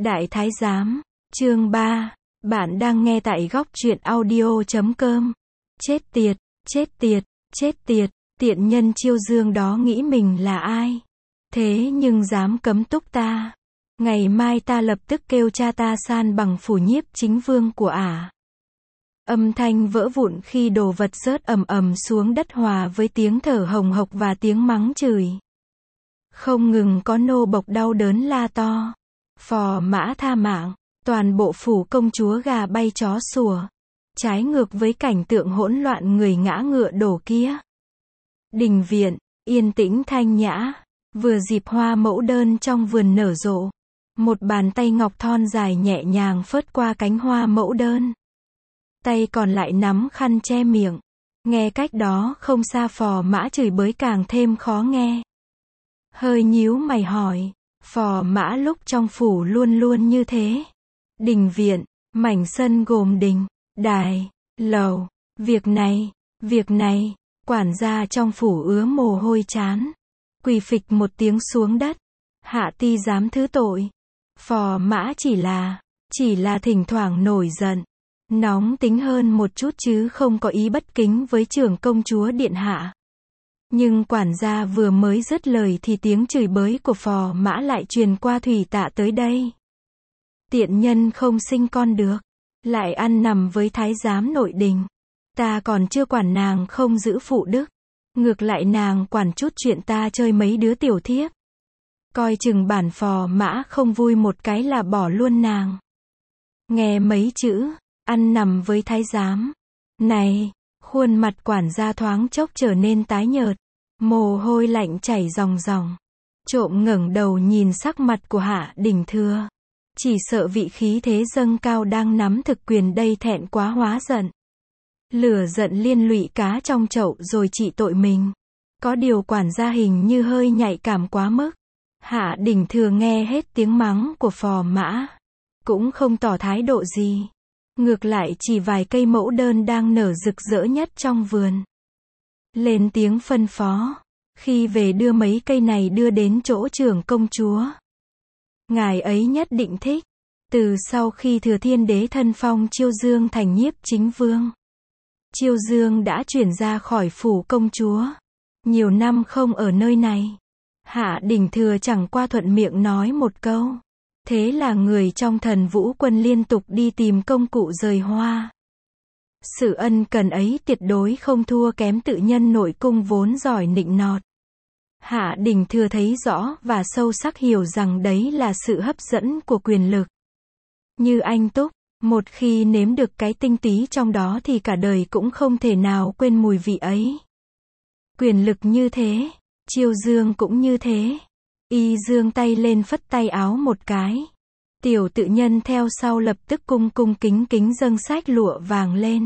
Đại Thái Giám, chương 3, bạn đang nghe tại góc truyện audio.com. Chết tiệt, chết tiệt, chết tiệt, tiện nhân Chiêu Dương đó nghĩ mình là ai? Thế nhưng dám cấm túc ta. Ngày mai ta lập tức kêu cha ta san bằng phủ nhiếp chính vương của ả. Âm thanh vỡ vụn khi đồ vật rớt ầm ầm xuống đất hòa với tiếng thở hồng hộc và tiếng mắng chửi. Không ngừng có nô bộc đau đớn la to. Phò mã tha mạng, toàn bộ phủ công chúa gà bay chó sủa. Trái ngược với cảnh tượng hỗn loạn người ngã ngựa đổ kia. Đình viện, yên tĩnh thanh nhã, vừa dịp hoa mẫu đơn trong vườn nở rộ. Một bàn tay ngọc thon dài nhẹ nhàng phớt qua cánh hoa mẫu đơn. Tay còn lại nắm khăn che miệng. Nghe cách đó không xa phò mã chửi bới càng thêm khó nghe. Hơi nhíu mày hỏi, phò mã lúc trong phủ luôn luôn như thế. Đình viện, mảnh sân gồm đình, đài, lầu, việc này, quản gia trong phủ ứa mồ hôi chán. Quỳ phịch một tiếng xuống đất. Hạ ti dám thứ tội. Phò mã chỉ là thỉnh thoảng nổi giận. Nóng tính hơn một chút chứ không có ý bất kính với trưởng công chúa điện hạ. Nhưng quản gia vừa mới dứt lời thì tiếng chửi bới của phò mã lại truyền qua thủy tạ tới đây. Tiện nhân không sinh con được, lại ăn nằm với thái giám nội đình. Ta còn chưa quản nàng không giữ phụ đức, ngược lại nàng quản chút chuyện ta chơi mấy đứa tiểu thiếp. Coi chừng bản phò mã không vui một cái là bỏ luôn nàng. Nghe mấy chữ ăn nằm với thái giám này, khuôn mặt quản gia thoáng chốc trở nên tái nhợt, mồ hôi lạnh chảy ròng ròng. Trộm ngẩng đầu nhìn sắc mặt của Hạ Đình Thừa, chỉ sợ vị khí thế dâng cao đang nắm thực quyền đây thẹn quá hóa giận. Lửa giận liên lụy cá trong chậu rồi trị tội mình. Có điều quản gia hình như hơi nhạy cảm quá mức. Hạ Đình Thừa nghe hết tiếng mắng của phò mã, cũng không tỏ thái độ gì. Ngược lại chỉ vài cây mẫu đơn đang nở rực rỡ nhất trong vườn. Lên tiếng phân phó, khi về đưa mấy cây này đưa đến chỗ trưởng công chúa. Ngài ấy nhất định thích. Từ sau khi Thừa Thiên Đế thân phong Chiêu Dương thành nhiếp chính vương, Chiêu Dương đã chuyển ra khỏi phủ công chúa. Nhiều năm không ở nơi này. Hạ Đình Thừa chẳng qua thuận miệng nói một câu. Thế là người trong Thần Vũ Quân liên tục đi tìm công cụ rời hoa. Sự ân cần ấy tuyệt đối không thua kém tự nhân nội cung vốn giỏi nịnh nọt. Hạ Đình Thừa thấy rõ và sâu sắc hiểu rằng đấy là sự hấp dẫn của quyền lực. Như anh Túc, một khi nếm được cái tinh túy trong đó thì cả đời cũng không thể nào quên mùi vị ấy. Quyền lực như thế, Chiêu Dương cũng như thế. Y giương tay lên phất tay áo một cái. Tiểu tự nhân theo sau lập tức cung cung kính kính dâng sách lụa vàng lên.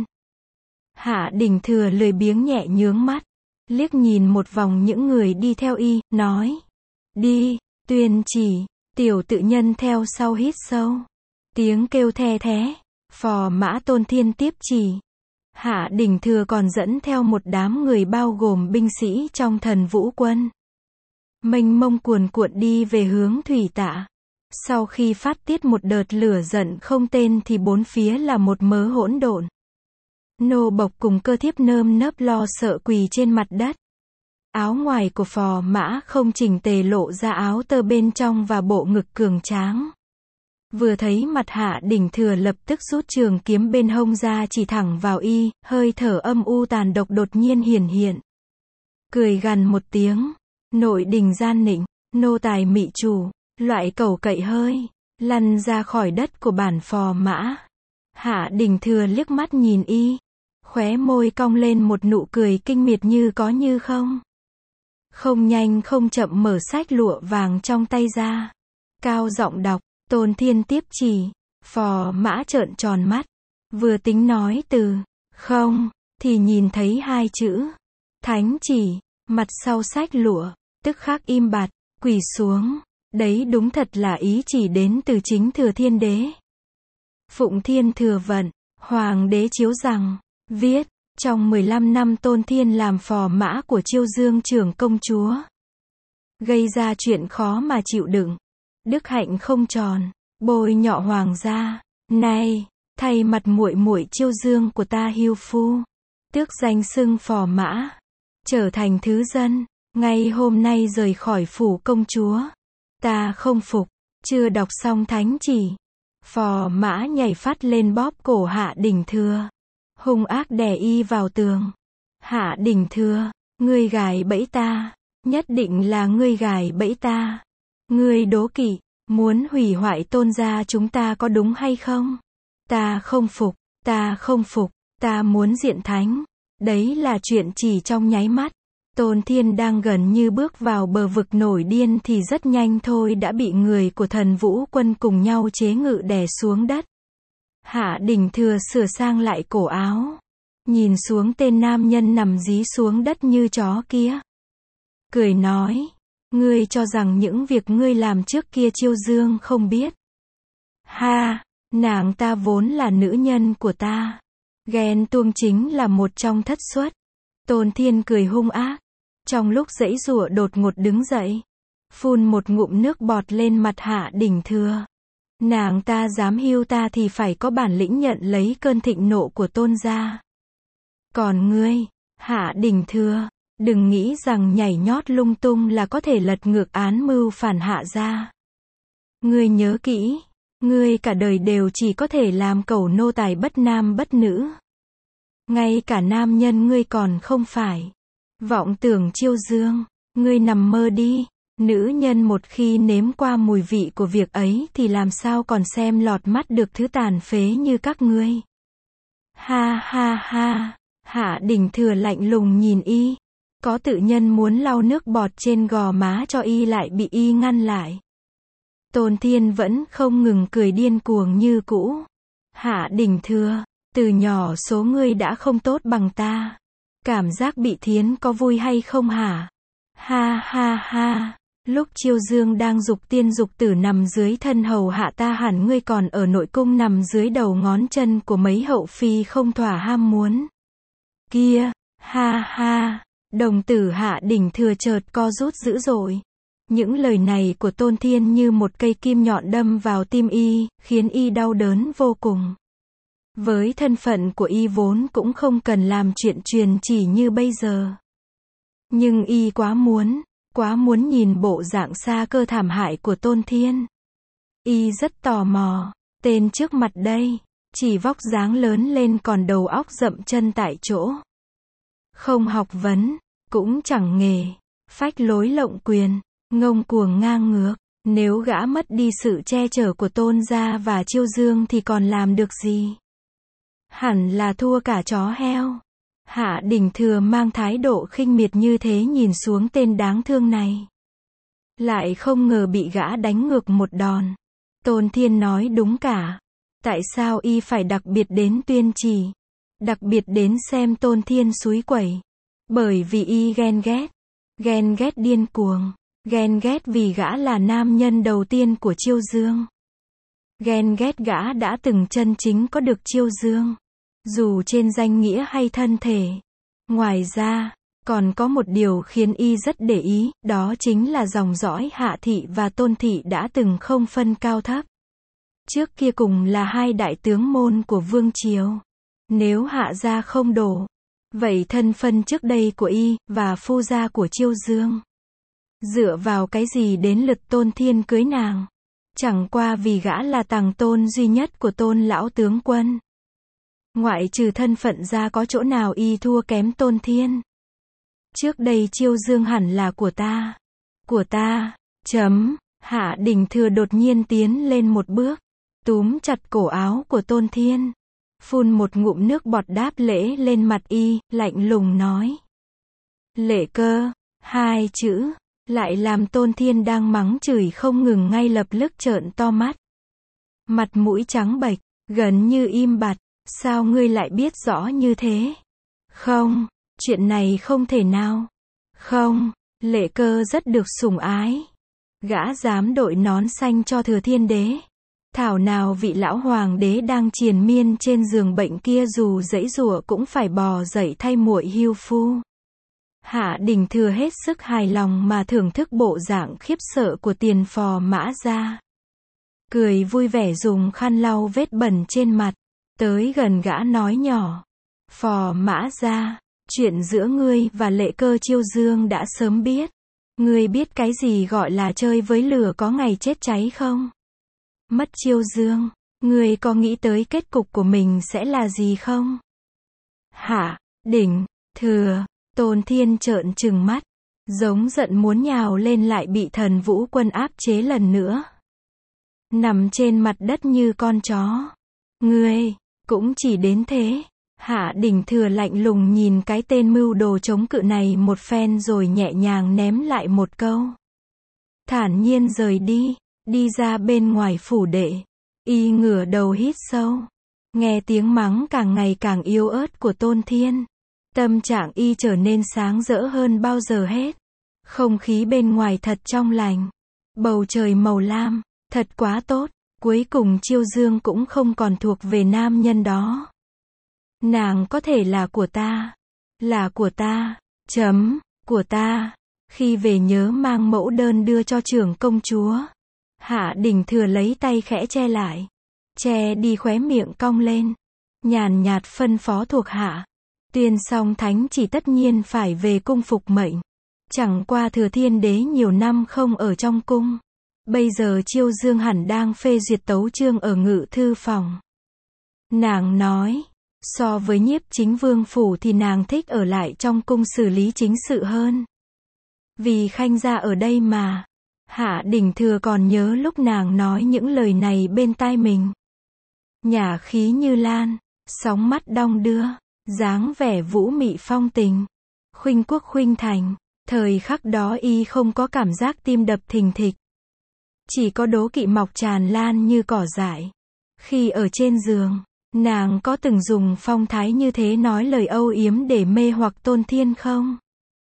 Hạ Đình Thừa lười biếng nhẹ nhướng mắt, liếc nhìn một vòng những người đi theo y, nói. Đi, tuyên chỉ. Tiểu tự nhân theo sau hít sâu. Tiếng kêu the thé. Phò mã Tôn Thiên tiếp chỉ. Hạ Đình Thừa còn dẫn theo một đám người bao gồm binh sĩ trong Thần Vũ Quân. Mênh mông cuồn cuộn đi về hướng thủy tạ. Sau khi phát tiết một đợt lửa giận không tên thì bốn phía là một mớ hỗn độn. Nô bộc cùng cơ thiếp nơm nớp lo sợ quỳ trên mặt đất. Áo ngoài của phò mã không chỉnh tề lộ ra áo tơ bên trong và bộ ngực cường tráng. Vừa thấy mặt Hạ Đình Thừa lập tức rút trường kiếm bên hông ra chỉ thẳng vào y, hơi thở âm u tàn độc đột nhiên hiển hiện. Cười gằn một tiếng. Nội đình gian nịnh, nô tài mị chủ, loại cẩu cậy hơi, lăn ra khỏi đất của bản phò mã. Hạ Đình Thừa liếc mắt nhìn y, khóe môi cong lên một nụ cười kinh miệt như có như không. Không nhanh không chậm mở sách lụa vàng trong tay ra. Cao giọng đọc, Tôn Thiên tiếp chỉ. Phò mã trợn tròn mắt, vừa tính nói từ không, thì nhìn thấy hai chữ thánh chỉ. Mặt sau sách lụa, tức khắc im bặt, quỳ xuống. Đấy đúng thật là ý chỉ đến từ chính Thừa Thiên Đế. Phụng Thiên Thừa Vận, Hoàng đế chiếu rằng, viết, trong 15 năm Tôn Thiên làm phò mã của Chiêu Dương trưởng công chúa. Gây ra chuyện khó mà chịu đựng. Đức hạnh không tròn, bôi nhọ hoàng gia. Này, thay mặt muội muội Chiêu Dương của ta hưu phu, tước danh xưng phò mã, trở thành thứ dân, ngay hôm nay rời khỏi phủ công chúa. Ta không phục. Chưa đọc xong thánh chỉ, phò mã nhảy phát lên bóp cổ Hạ Đỉnh Thừa, hung ác đè y vào tường. Hạ Đỉnh Thừa, ngươi gài bẫy ta, nhất định là ngươi gài bẫy ta. Ngươi đố kỵ, muốn hủy hoại Tôn gia chúng ta có đúng hay không? Ta không phục, ta không phục, ta muốn diện thánh. Đấy là chuyện chỉ trong nháy mắt. Tôn Thiên đang gần như bước vào bờ vực nổi điên thì rất nhanh thôi đã bị người của Thần Vũ Quân cùng nhau chế ngự đè xuống đất. Hạ Đỉnh Thừa sửa sang lại cổ áo, nhìn xuống tên nam nhân nằm dí xuống đất như chó kia, cười nói, ngươi cho rằng những việc ngươi làm trước kia Chiêu Dương không biết. Ha, nàng ta vốn là nữ nhân của ta. Ghen tuông chính là một trong thất xuất. Tôn Thiên cười hung ác. Trong lúc giãy giụa đột ngột đứng dậy, phun một ngụm nước bọt lên mặt Hạ Đỉnh Thừa. Nàng ta dám hưu ta thì phải có bản lĩnh nhận lấy cơn thịnh nộ của Tôn gia. Còn ngươi, Hạ Đỉnh Thừa, đừng nghĩ rằng nhảy nhót lung tung là có thể lật ngược án mưu phản Hạ gia. Ngươi nhớ kỹ, ngươi cả đời đều chỉ có thể làm cẩu nô tài bất nam bất nữ. Ngay cả nam nhân ngươi còn không phải. Vọng tưởng Chiêu Dương, ngươi nằm mơ đi. Nữ nhân một khi nếm qua mùi vị của việc ấy thì làm sao còn xem lọt mắt được thứ tàn phế như các ngươi. Ha ha ha, Hạ Đỉnh Thừa lạnh lùng nhìn y. Có tự nhân muốn lau nước bọt trên gò má cho y lại bị y ngăn lại. Tôn Thiên vẫn không ngừng cười điên cuồng như cũ. Hạ Đỉnh Thừa, từ nhỏ số ngươi đã không tốt bằng ta. Cảm giác bị thiến có vui hay không hả? Ha ha ha, lúc Chiêu Dương đang dục tiên dục tử nằm dưới thân hầu hạ ta hẳn ngươi còn ở nội cung nằm dưới đầu ngón chân của mấy hậu phi không thỏa ham muốn. Kia, ha ha, đồng tử Hạ Đỉnh Thừa chợt co rút dữ dội. Những lời này của Tôn Thiên như một cây kim nhọn đâm vào tim y, khiến y đau đớn vô cùng. Với thân phận của y vốn cũng không cần làm chuyện truyền chỉ như bây giờ. Nhưng y quá muốn nhìn bộ dạng xa cơ thảm hại của Tôn Thiên. Y rất tò mò, tên trước mặt đây, chỉ vóc dáng lớn lên còn đầu óc dậm chân tại chỗ. Không học vấn, cũng chẳng nghề, phách lối lộng quyền, ngông cuồng ngang ngược. Nếu gã mất đi sự che chở của Tôn gia và Chiêu Dương thì còn làm được gì? Hẳn là thua cả chó heo. Hạ Đỉnh Thừa mang thái độ khinh miệt như thế nhìn xuống tên đáng thương này. Lại không ngờ bị gã đánh ngược một đòn. Tôn Thiên nói đúng cả. Tại sao y phải đặc biệt đến tuyên chỉ? Đặc biệt đến xem Tôn Thiên xúi quẩy. Bởi vì y ghen ghét. Ghen ghét điên cuồng. Ghen ghét vì gã là nam nhân đầu tiên của Chiêu Dương. Ghen ghét gã đã từng chân chính có được Chiêu Dương. Dù trên danh nghĩa hay thân thể. Ngoài ra, còn có một điều khiến y rất để ý, đó chính là dòng dõi Hạ thị và Tôn thị đã từng không phân cao thấp. Trước kia cùng là hai đại tướng môn của vương triều. Nếu Hạ gia không đổ, vậy thân phân trước đây của y và phu gia của Chiêu Dương, dựa vào cái gì đến lượt Tôn Thiên cưới nàng? Chẳng qua vì gã là tằng tôn duy nhất của Tôn lão tướng quân. Ngoại trừ thân phận ra có chỗ nào y thua kém Tôn Thiên. Trước đây Chiêu Dương hẳn là của ta. Của ta. Hạ Đỉnh Thừa đột nhiên tiến lên một bước, túm chặt cổ áo của Tôn Thiên, phun một ngụm nước bọt đáp lễ lên mặt y, lạnh lùng nói. Lệ Cơ, hai chữ, lại làm Tôn Thiên đang mắng chửi không ngừng ngay lập tức trợn to mắt. Mặt mũi trắng bệch, gần như im bặt. Sao ngươi lại biết rõ như thế? Không, chuyện này không thể nào. Không, Lệ Cơ rất được sủng ái. Gã dám đội nón xanh cho Thừa Thiên Đế. Thảo nào vị lão hoàng đế đang triền miên trên giường bệnh kia dù giãy giụa cũng phải bò dậy thay muội hưu phu. Hạ Đỉnh Thừa hết sức hài lòng mà thưởng thức bộ dạng khiếp sợ của tiền phò mã gia. cười vui vẻ dùng khăn lau vết bẩn trên mặt, tới gần gã nói nhỏ. Phò Mã Gia, chuyện giữa ngươi và Lệ Cơ Chiêu Dương đã sớm biết. Ngươi biết cái gì gọi là chơi với lửa có ngày chết cháy không? Mất Chiêu Dương, ngươi có nghĩ tới kết cục của mình sẽ là gì không? Hạ, Đỉnh, Thừa, Tôn Thiên trợn trừng mắt, giống giận muốn nhào lên lại bị Thần Vũ Quân áp chế lần nữa. Nằm trên mặt đất như con chó. Ngươi, cũng chỉ đến thế. Hạ Đỉnh Thừa lạnh lùng nhìn cái tên mưu đồ chống cự này một phen rồi nhẹ nhàng ném lại một câu. Thản nhiên rời đi, đi ra bên ngoài phủ đệ. Y ngửa đầu hít sâu. Nghe tiếng mắng càng ngày càng yếu ớt của Tôn Thiên. Tâm trạng y trở nên sáng rỡ hơn bao giờ hết. Không khí bên ngoài thật trong lành. Bầu trời màu lam, thật quá tốt. Cuối cùng Chiêu Dương cũng không còn thuộc về nam nhân đó. Nàng có thể là của ta. Là của ta. Của ta. Khi về nhớ mang mẫu đơn đưa cho trưởng công chúa. Hạ Đỉnh Thừa lấy tay khẽ che lại. Che đi khóe miệng cong lên. Nhàn nhạt phân phó thuộc hạ. Tuyên xong thánh chỉ tất nhiên phải về cung phục mệnh. Chẳng qua Thừa Thiên Đế nhiều năm không ở trong cung. Bây giờ Chiêu Dương hẳn đang phê duyệt tấu chương ở ngự thư phòng. Nàng nói, so với Nhiếp Chính Vương phủ thì nàng thích ở lại trong cung xử lý chính sự hơn. Vì Khanh gia ở đây mà. Hạ Đỉnh Thừa còn nhớ lúc nàng nói những lời này bên tai mình. Nhả khí như lan, sóng mắt đong đưa, dáng vẻ vũ mị phong tình, khuynh quốc khuynh thành. Thời khắc đó y không có cảm giác tim đập thình thịch. Chỉ có đố kỵ mọc tràn lan như cỏ dại. Khi ở trên giường, nàng có từng dùng phong thái như thế nói lời âu yếm để mê hoặc Tôn Thiên không?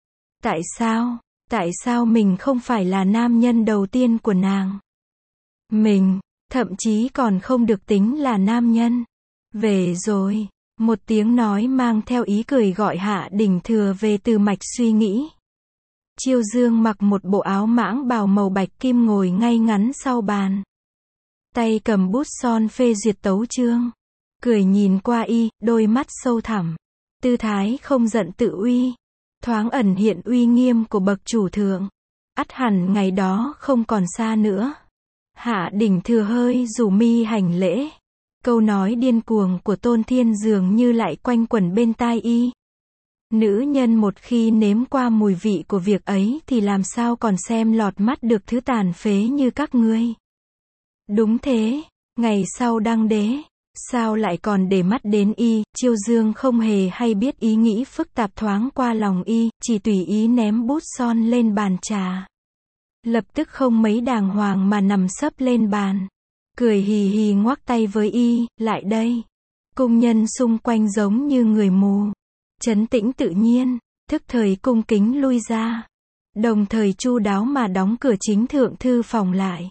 Tại sao mình không phải là nam nhân đầu tiên của nàng? Mình, thậm chí còn không được tính là nam nhân. Về rồi, một tiếng nói mang theo ý cười gọi Hạ Đỉnh Thừa về từ mạch suy nghĩ. Chiêu Dương mặc một bộ áo mãng bào màu bạch kim ngồi ngay ngắn sau bàn. Tay cầm bút son phê duyệt tấu chương. Cười nhìn qua y, đôi mắt sâu thẳm. Tư thái không giận tự uy. Thoáng ẩn hiện uy nghiêm của bậc chủ thượng. Ắt hẳn ngày đó không còn xa nữa. Hạ Đỉnh Thừa hơi rủ mi hành lễ. Câu nói điên cuồng của Tôn Thiên dường như lại quanh quẩn bên tai y. Nữ nhân một khi nếm qua mùi vị của việc ấy thì làm sao còn xem lọt mắt được thứ tàn phế như các ngươi. Đúng thế, ngày sau đăng đế, sao lại còn để mắt đến y? Chiêu Dương không hề hay biết ý nghĩ phức tạp thoáng qua lòng y, chỉ tùy ý ném bút son lên bàn trà. Lập tức không mấy đàng hoàng mà nằm sấp lên bàn. Cười hì hì ngoắc tay với y, lại đây. Cung nhân xung quanh giống như người mù. Trấn tĩnh tự nhiên, thức thời cung kính lui ra. Đồng thời chu đáo mà đóng cửa chính thượng thư phòng lại.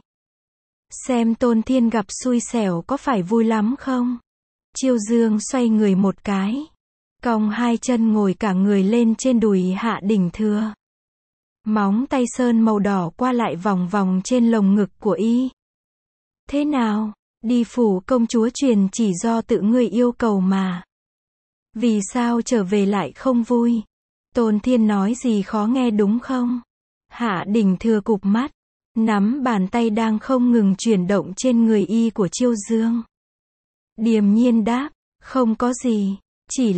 Xem Tôn Thiên gặp xui xẻo có phải vui lắm không? Chiêu Dương xoay người một cái. Cong hai chân ngồi cả người lên trên đùi Hạ Đỉnh Thừa. Móng tay sơn màu đỏ qua lại vòng vòng trên lồng ngực của y. Thế nào, đi phủ công chúa truyền chỉ do tự ngươi yêu cầu mà. Vì sao trở về lại không vui? Tôn Thiên nói gì khó nghe đúng không? Hạ Đỉnh Thừa cụp mắt, nắm bàn tay đang không ngừng chuyển động trên người y của Chiêu Dương. Điềm nhiên đáp, không có gì, chỉ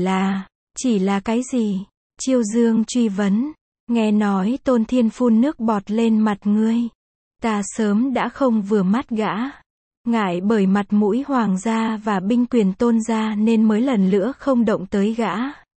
là cái gì? Chiêu Dương truy vấn, nghe nói Tôn Thiên phun nước bọt lên mặt ngươi. Ta sớm đã không vừa mắt gã. Ngại bởi mặt mũi hoàng gia và binh quyền Tôn gia nên mới lần nữa không động tới gã.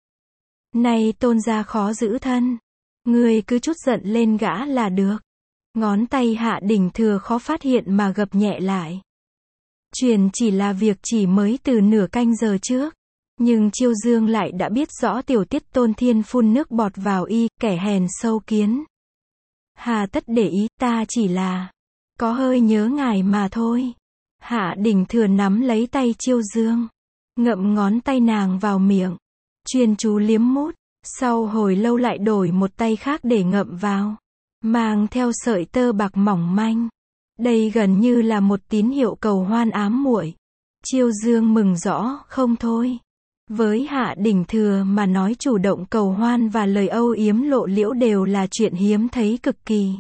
Nay Tôn gia khó giữ thân. Ngươi cứ chút giận lên gã là được. Ngón tay Hạ Đỉnh Thừa khó phát hiện mà gập nhẹ lại. Truyền chỉ là việc chỉ mới từ nửa canh giờ trước. Nhưng Chiêu Dương lại đã biết rõ tiểu tiết Tôn Thiên phun nước bọt vào y, kẻ hèn sâu kiến. Hà tất để ý, ta chỉ là có hơi nhớ ngài mà thôi. Hạ Đỉnh Thừa nắm lấy tay Chiêu Dương, ngậm ngón tay nàng vào miệng, chuyên chú liếm mút, sau hồi lâu lại đổi một tay khác để ngậm vào, mang theo sợi tơ bạc mỏng manh. Đây gần như là một tín hiệu cầu hoan ám muội. Chiêu Dương mừng rõ không thôi. Với Hạ Đình Thừa mà nói chủ động cầu hoan và lời âu yếm lộ liễu đều là chuyện hiếm thấy cực kỳ.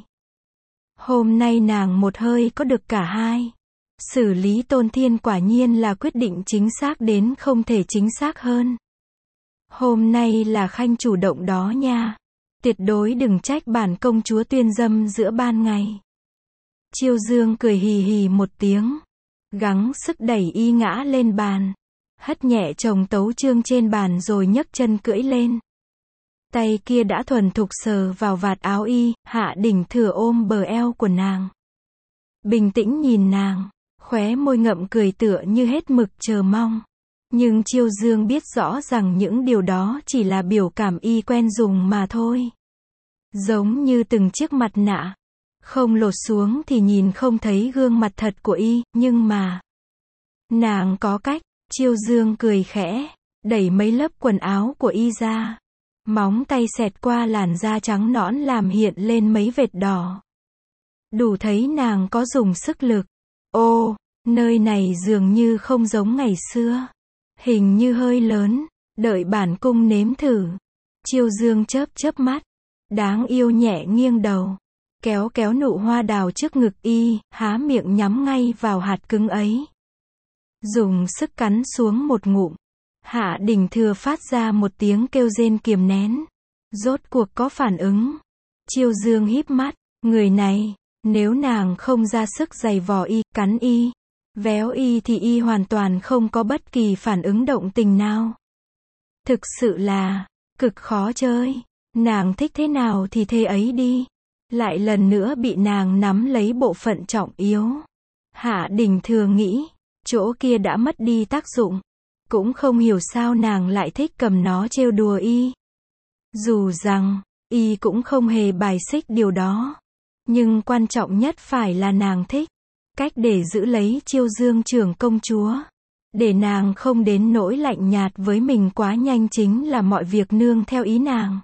Hôm nay nàng một hơi có được cả hai. Xử lý Tôn Thiên quả nhiên là quyết định chính xác đến không thể chính xác hơn. Hôm nay là Khanh chủ động đó nha. Tuyệt đối đừng trách bản công chúa tuyên dâm giữa ban ngày. Chiêu Dương cười hì hì một tiếng. Gắng sức đẩy y ngã lên bàn. Hất nhẹ chồng tấu chương trên bàn rồi nhấc chân cưỡi lên. Tay kia đã thuần thục sờ vào vạt áo y, Hạ Đình Thừa ôm bờ eo của nàng. Bình tĩnh nhìn nàng, khóe môi ngậm cười tựa như hết mực chờ mong. Nhưng Chiêu Dương biết rõ rằng những điều đó chỉ là biểu cảm y quen dùng mà thôi. Giống như từng chiếc mặt nạ. Không lột xuống thì nhìn không thấy gương mặt thật của y, nhưng mà nàng có cách. Chiêu Dương cười khẽ, đẩy mấy lớp quần áo của y ra. Móng tay xẹt qua làn da trắng nõn làm hiện lên mấy vệt đỏ. Đủ thấy nàng có dùng sức lực. Ô, nơi này dường như không giống ngày xưa. Hình như hơi lớn, đợi bản cung nếm thử. Chiêu Dương chớp chớp mắt, đáng yêu nhẹ nghiêng đầu. Kéo kéo nụ hoa đào trước ngực y, há miệng nhắm ngay vào hạt cứng ấy. Dùng sức cắn xuống một ngụm. Hạ Đình Thừa phát ra một tiếng kêu rên kiềm nén. Rốt cuộc có phản ứng. Chiêu Dương híp mắt. Người này, nếu nàng không ra sức giày vò y, cắn y, véo y thì y hoàn toàn không có bất kỳ phản ứng động tình nào. Thực sự là cực khó chơi. Nàng thích thế nào thì thế ấy đi. Lại lần nữa bị nàng nắm lấy bộ phận trọng yếu. Hạ Đình Thừa nghĩ, chỗ kia đã mất đi tác dụng. Cũng không hiểu sao nàng lại thích cầm nó trêu đùa y. Dù rằng, y cũng không hề bài xích điều đó. Nhưng quan trọng nhất phải là nàng thích. Cách để giữ lấy Chiêu Dương trưởng công chúa. Để nàng không đến nỗi lạnh nhạt với mình quá nhanh chính là mọi việc nương theo ý nàng.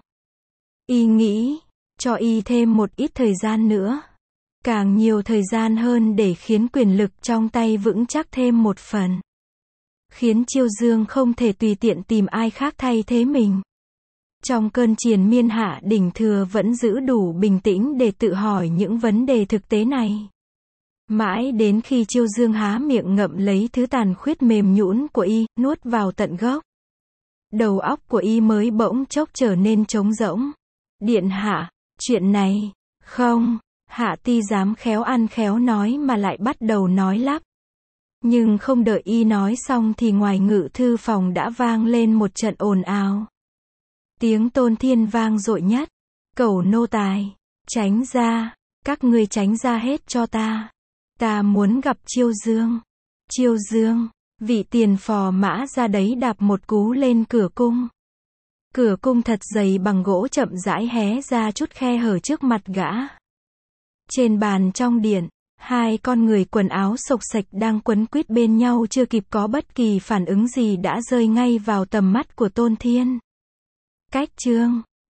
Y nghĩ, cho y thêm một ít thời gian nữa. Càng nhiều thời gian hơn để khiến quyền lực trong tay vững chắc thêm một phần. Khiến Chiêu Dương không thể tùy tiện tìm ai khác thay thế mình. Trong cơn triền miên Hạ Đình Thừa vẫn giữ đủ bình tĩnh để tự hỏi những vấn đề thực tế này. Mãi đến khi Chiêu Dương há miệng ngậm lấy thứ tàn khuyết mềm nhũn của y, nuốt vào tận gốc. Đầu óc của y mới bỗng chốc trở nên trống rỗng. Điện hạ, chuyện này, không, Hạ Ti dám khéo ăn khéo nói mà lại bắt đầu nói lắp. Nhưng không đợi y nói xong thì ngoài ngự thư phòng đã vang lên một trận ồn ào. Tiếng Tôn Thiên vang dội nhất. Cẩu nô tài, tránh ra, các ngươi tránh ra hết cho ta. Ta muốn gặp Chiêu Dương. Chiêu Dương, vị tiền phò mã ra đấy đạp một cú lên cửa cung. Cửa cung thật dày bằng gỗ chậm rãi hé ra chút khe hở trước mặt gã. Trên bàn trong điện, hai con người quần áo xộc xệch đang quấn quýt bên nhau chưa kịp có bất kỳ phản ứng gì đã rơi ngay vào tầm mắt của Tôn Thiên. Cách chương